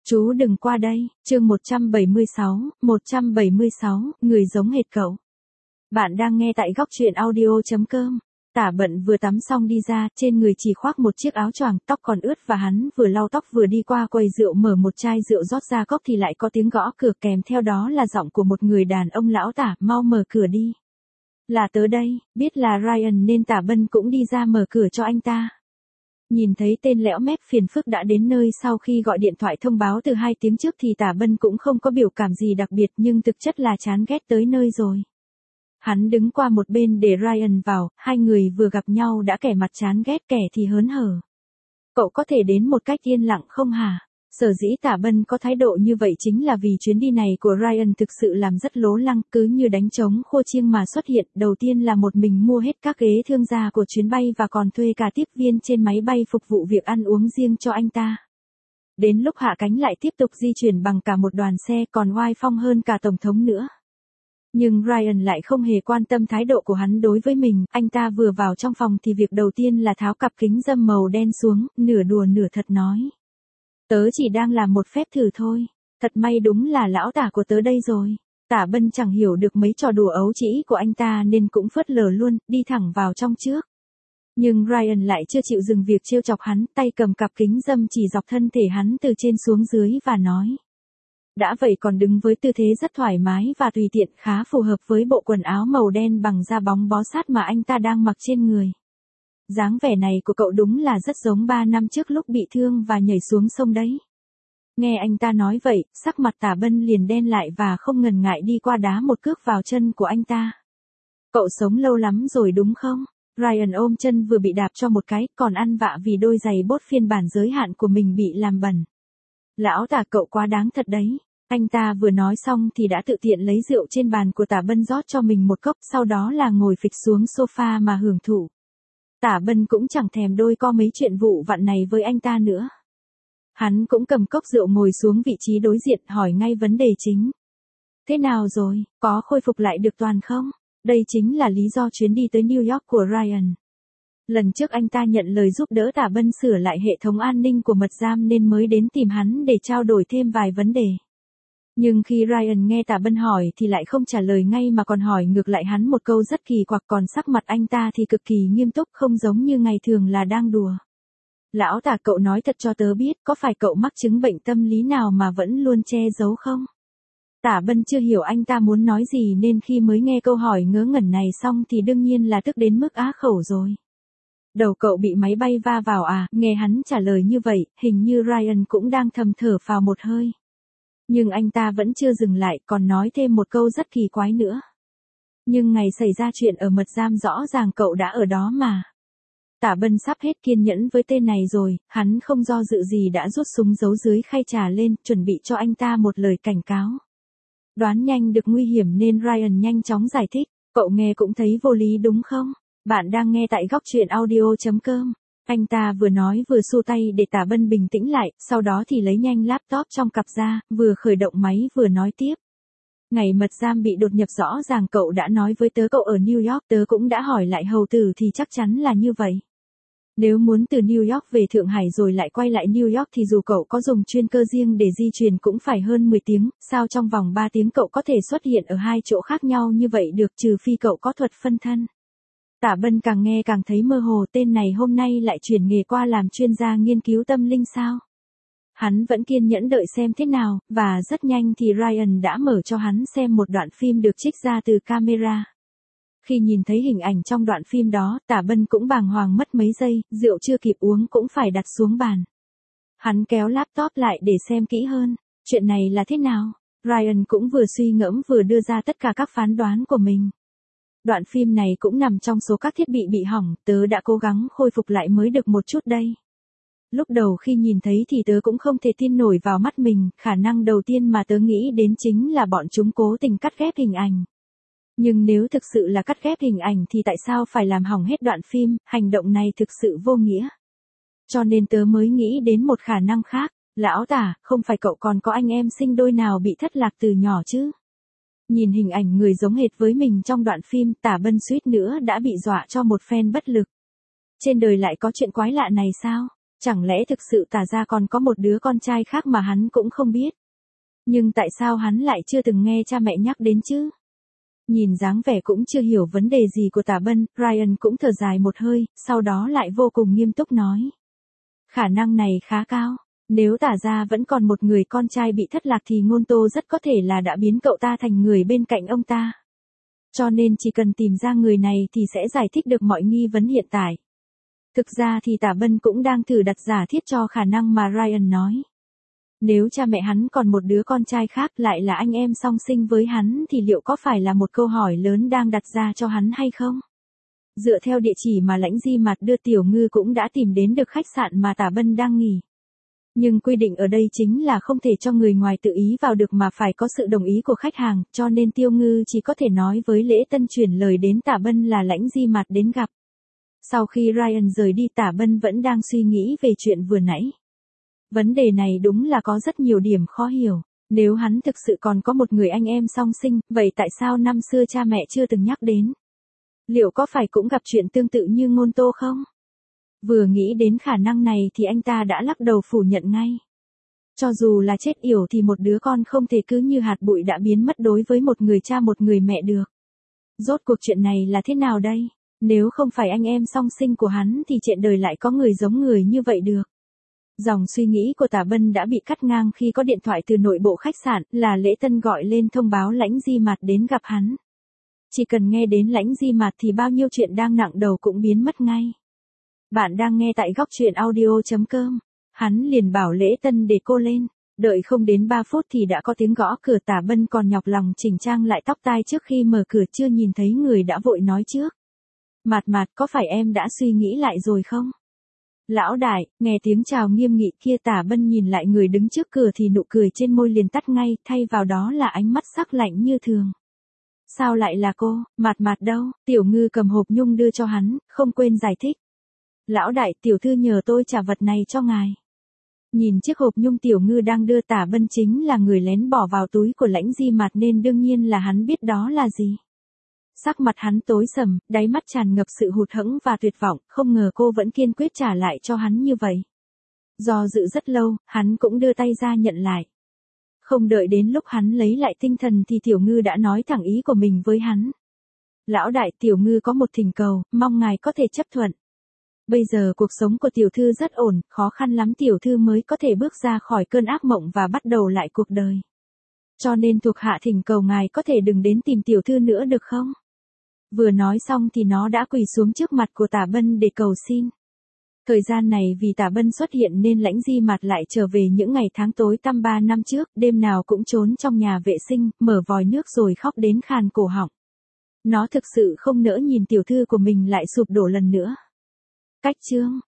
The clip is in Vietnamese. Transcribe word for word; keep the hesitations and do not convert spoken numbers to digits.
Chú đừng qua đây, chương một trăm bảy mươi sáu, một trăm bảy mươi sáu, người giống hệt cậu. Bạn đang nghe tại góc truyện audio.com. Tả Bận vừa tắm xong đi ra, trên người chỉ khoác một chiếc áo choàng, tóc còn ướt và hắn vừa lau tóc vừa đi qua quầy rượu mở một chai rượu rót ra cốc thì lại có tiếng gõ cửa kèm theo đó là giọng của một người đàn ông lão Tả, mau mở cửa đi. Là tớ đây, biết là Ryan nên Tả Bân cũng đi ra mở cửa cho anh ta. Nhìn thấy tên lẽo mép phiền phức đã đến nơi sau khi gọi điện thoại thông báo từ hai tiếng trước thì Tả Bân cũng không có biểu cảm gì đặc biệt nhưng thực chất là chán ghét tới nơi rồi. Hắn đứng qua một bên để Ryan vào, hai người vừa gặp nhau đã kẻ mặt chán ghét kẻ thì hớn hở. Cậu có thể đến một cách yên lặng không hả? Sở dĩ Tả Bân có thái độ như vậy chính là vì chuyến đi này của Ryan thực sự làm rất lố lăng, cứ như đánh trống khô chiêng mà xuất hiện. Đầu tiên là một mình mua hết các ghế thương gia của chuyến bay và còn thuê cả tiếp viên trên máy bay phục vụ việc ăn uống riêng cho anh ta. Đến lúc hạ cánh lại tiếp tục di chuyển bằng cả một đoàn xe còn oai phong hơn cả tổng thống nữa. Nhưng Ryan lại không hề quan tâm thái độ của hắn đối với mình, anh ta vừa vào trong phòng thì việc đầu tiên là tháo cặp kính râm màu đen xuống, nửa đùa nửa thật nói. Tớ chỉ đang làm một phép thử thôi, thật may đúng là lão Tả của tớ đây rồi. Tả Bân chẳng hiểu được mấy trò đùa ấu trĩ của anh ta nên cũng phớt lờ luôn, đi thẳng vào trong trước. Nhưng Ryan lại chưa chịu dừng việc trêu chọc hắn, tay cầm cặp kính râm chỉ dọc thân thể hắn từ trên xuống dưới và nói. Đã vậy còn đứng với tư thế rất thoải mái và tùy tiện khá phù hợp với bộ quần áo màu đen bằng da bóng bó sát mà anh ta đang mặc trên người. Dáng vẻ này của cậu đúng là rất giống ba năm trước lúc bị thương và nhảy xuống sông đấy. Nghe anh ta nói vậy, sắc mặt Tả Bân liền đen lại và không ngần ngại đi qua đá một cước vào chân của anh ta. Cậu sống lâu lắm rồi đúng không? Ryan ôm chân vừa bị đạp cho một cái, còn ăn vạ vì đôi giày bốt phiên bản giới hạn của mình bị làm bẩn. Lão Tả cậu quá đáng thật đấy. Anh ta vừa nói xong thì đã tự tiện lấy rượu trên bàn của Tả Bân rót cho mình một cốc, sau đó là ngồi phịch xuống sofa mà hưởng thụ. Tả Bân cũng chẳng thèm đôi co mấy chuyện vụ vặt này với anh ta nữa. Hắn cũng cầm cốc rượu ngồi xuống vị trí đối diện hỏi ngay vấn đề chính. Thế nào rồi, có khôi phục lại được toàn không? Đây chính là lý do chuyến đi tới New York của Ryan. Lần trước anh ta nhận lời giúp đỡ Tả Bân sửa lại hệ thống an ninh của mật giam nên mới đến tìm hắn để trao đổi thêm vài vấn đề. Nhưng khi Ryan nghe Tả Bân hỏi thì lại không trả lời ngay mà còn hỏi ngược lại hắn một câu rất kỳ quặc, còn sắc mặt anh ta thì cực kỳ nghiêm túc, không giống như ngày thường là đang đùa. Lão Tả cậu nói thật cho tớ biết, có phải cậu mắc chứng bệnh tâm lý nào mà vẫn luôn che giấu không? Tả Bân chưa hiểu anh ta muốn nói gì nên khi mới nghe câu hỏi ngớ ngẩn này xong thì đương nhiên là tức đến mức á khẩu rồi. Đầu cậu bị máy bay va vào à? Nghe hắn trả lời như vậy, hình như Ryan cũng đang thầm thở phào một hơi. Nhưng anh ta vẫn chưa dừng lại, còn nói thêm một câu rất kỳ quái nữa. Nhưng ngày xảy ra chuyện ở mật giam rõ ràng cậu đã ở đó mà. Tả Bân sắp hết kiên nhẫn với tên này rồi, hắn không do dự gì đã rút súng giấu dưới khay trà lên, chuẩn bị cho anh ta một lời cảnh cáo. Đoán nhanh được nguy hiểm nên Ryan nhanh chóng giải thích, cậu nghe cũng thấy vô lý đúng không? Bạn đang nghe tại góc truyện audio.com. Anh ta vừa nói vừa xua tay để Tả Bân bình tĩnh lại, sau đó thì lấy nhanh laptop trong cặp ra, vừa khởi động máy vừa nói tiếp. Ngày mật giam bị đột nhập rõ ràng cậu đã nói với tớ cậu ở New York, tớ cũng đã hỏi lại hầu tử thì chắc chắn là như vậy. Nếu muốn từ New York về Thượng Hải rồi lại quay lại New York thì dù cậu có dùng chuyên cơ riêng để di chuyển cũng phải hơn mười tiếng, sao trong vòng ba tiếng cậu có thể xuất hiện ở hai chỗ khác nhau như vậy được, trừ phi cậu có thuật phân thân. Tả Bân càng nghe càng thấy mơ hồ, tên này hôm nay lại chuyển nghề qua làm chuyên gia nghiên cứu tâm linh sao? Hắn vẫn kiên nhẫn đợi xem thế nào, và rất nhanh thì Ryan đã mở cho hắn xem một đoạn phim được trích ra từ camera. Khi nhìn thấy hình ảnh trong đoạn phim đó, Tả Bân cũng bàng hoàng mất mấy giây, rượu chưa kịp uống cũng phải đặt xuống bàn. Hắn kéo laptop lại để xem kỹ hơn, chuyện này là thế nào? Ryan cũng vừa suy ngẫm vừa đưa ra tất cả các phán đoán của mình. Đoạn phim này cũng nằm trong số các thiết bị bị hỏng, tớ đã cố gắng khôi phục lại mới được một chút đây. Lúc đầu khi nhìn thấy thì tớ cũng không thể tin nổi vào mắt mình, khả năng đầu tiên mà tớ nghĩ đến chính là bọn chúng cố tình cắt ghép hình ảnh. Nhưng nếu thực sự là cắt ghép hình ảnh thì tại sao phải làm hỏng hết đoạn phim, hành động này thực sự vô nghĩa. Cho nên tớ mới nghĩ đến một khả năng khác, lão Tả, không phải cậu còn có anh em sinh đôi nào bị thất lạc từ nhỏ chứ? Nhìn hình ảnh người giống hệt với mình trong đoạn phim, Tả Bân suýt nữa đã bị dọa cho một phen bất lực. Trên đời lại có chuyện quái lạ này sao? Chẳng lẽ thực sự Tả gia còn có một đứa con trai khác mà hắn cũng không biết? Nhưng tại sao hắn lại chưa từng nghe cha mẹ nhắc đến chứ? Nhìn dáng vẻ cũng chưa hiểu vấn đề gì của Tả Bân, Ryan cũng thở dài một hơi, sau đó lại vô cùng nghiêm túc nói. Khả năng này khá cao. Nếu Tả gia vẫn còn một người con trai bị thất lạc thì Ngôn Tô rất có thể là đã biến cậu ta thành người bên cạnh ông ta. Cho nên chỉ cần tìm ra người này thì sẽ giải thích được mọi nghi vấn hiện tại. Thực ra thì Tả Bân cũng đang thử đặt giả thiết cho khả năng mà Ryan nói. Nếu cha mẹ hắn còn một đứa con trai khác lại là anh em song sinh với hắn thì liệu có phải là một câu hỏi lớn đang đặt ra cho hắn hay không? Dựa theo địa chỉ mà Lãnh Di Mạt đưa Tiểu Ngư cũng đã tìm đến được khách sạn mà Tả Bân đang nghỉ. Nhưng quy định ở đây chính là không thể cho người ngoài tự ý vào được mà phải có sự đồng ý của khách hàng, cho nên Tiêu Ngư chỉ có thể nói với Lễ Tân chuyển lời đến Tả Bân là Lãnh Di Mạt đến gặp. Sau khi Ryan rời đi Tả Bân vẫn đang suy nghĩ về chuyện vừa nãy. Vấn đề này đúng là có rất nhiều điểm khó hiểu. Nếu hắn thực sự còn có một người anh em song sinh, vậy tại sao năm xưa cha mẹ chưa từng nhắc đến? Liệu có phải cũng gặp chuyện tương tự như Ngôn Tô không? Vừa nghĩ đến khả năng này thì anh ta đã lắc đầu phủ nhận ngay. Cho dù là chết yểu thì một đứa con không thể cứ như hạt bụi đã biến mất đối với một người cha một người mẹ được. Rốt cuộc chuyện này là thế nào đây? Nếu không phải anh em song sinh của hắn thì trên đời lại có người giống người như vậy được. Dòng suy nghĩ của Tả Bân đã bị cắt ngang khi có điện thoại từ nội bộ khách sạn, là Lễ Tân gọi lên thông báo Lãnh Di Mạt đến gặp hắn. Chỉ cần nghe đến Lãnh Di Mạt thì bao nhiêu chuyện đang nặng đầu cũng biến mất ngay. Bạn đang nghe tại góc truyện audio chấm com. Hắn liền bảo Lễ Tân để cô lên. Đợi không đến ba phút thì đã có tiếng gõ cửa. Tả Bân còn nhọc lòng chỉnh trang lại tóc tai trước khi mở cửa, chưa nhìn thấy người đã vội nói trước. Mạt Mạt, có phải em đã suy nghĩ lại rồi không? Lão đại, nghe tiếng chào nghiêm nghị kia, Tả Bân nhìn lại người đứng trước cửa thì nụ cười trên môi liền tắt ngay, thay vào đó là ánh mắt sắc lạnh như thường. Sao lại là cô? Mạt Mạt đâu? Tiểu Ngư cầm hộp nhung đưa cho hắn, không quên giải thích. Lão đại, tiểu thư nhờ tôi trả vật này cho ngài. Nhìn chiếc hộp nhung Tiểu Ngư đang đưa, Tả Bân chính là người lén bỏ vào túi của Lãnh Di Mạt nên đương nhiên là hắn biết đó là gì. Sắc mặt hắn tối sầm, đáy mắt tràn ngập sự hụt hẫng và tuyệt vọng, không ngờ cô vẫn kiên quyết trả lại cho hắn như vậy. Do dự rất lâu, hắn cũng đưa tay ra nhận lại. Không đợi đến lúc hắn lấy lại tinh thần thì Tiểu Ngư đã nói thẳng ý của mình với hắn. Lão đại, Tiểu Ngư có một thỉnh cầu, mong ngài có thể chấp thuận. Bây giờ cuộc sống của tiểu thư rất ổn, khó khăn lắm tiểu thư mới có thể bước ra khỏi cơn ác mộng và bắt đầu lại cuộc đời. Cho nên thuộc hạ thỉnh cầu ngài có thể đừng đến tìm tiểu thư nữa được không? Vừa nói xong thì nó đã quỳ xuống trước mặt của Tả Bân để cầu xin. Thời gian này vì Tả Bân xuất hiện nên Lãnh Di Mạt lại trở về những ngày tháng tối tăm ba năm trước, đêm nào cũng trốn trong nhà vệ sinh, mở vòi nước rồi khóc đến khàn cổ họng. Nó thực sự không nỡ nhìn tiểu thư của mình lại sụp đổ lần nữa. Cách chương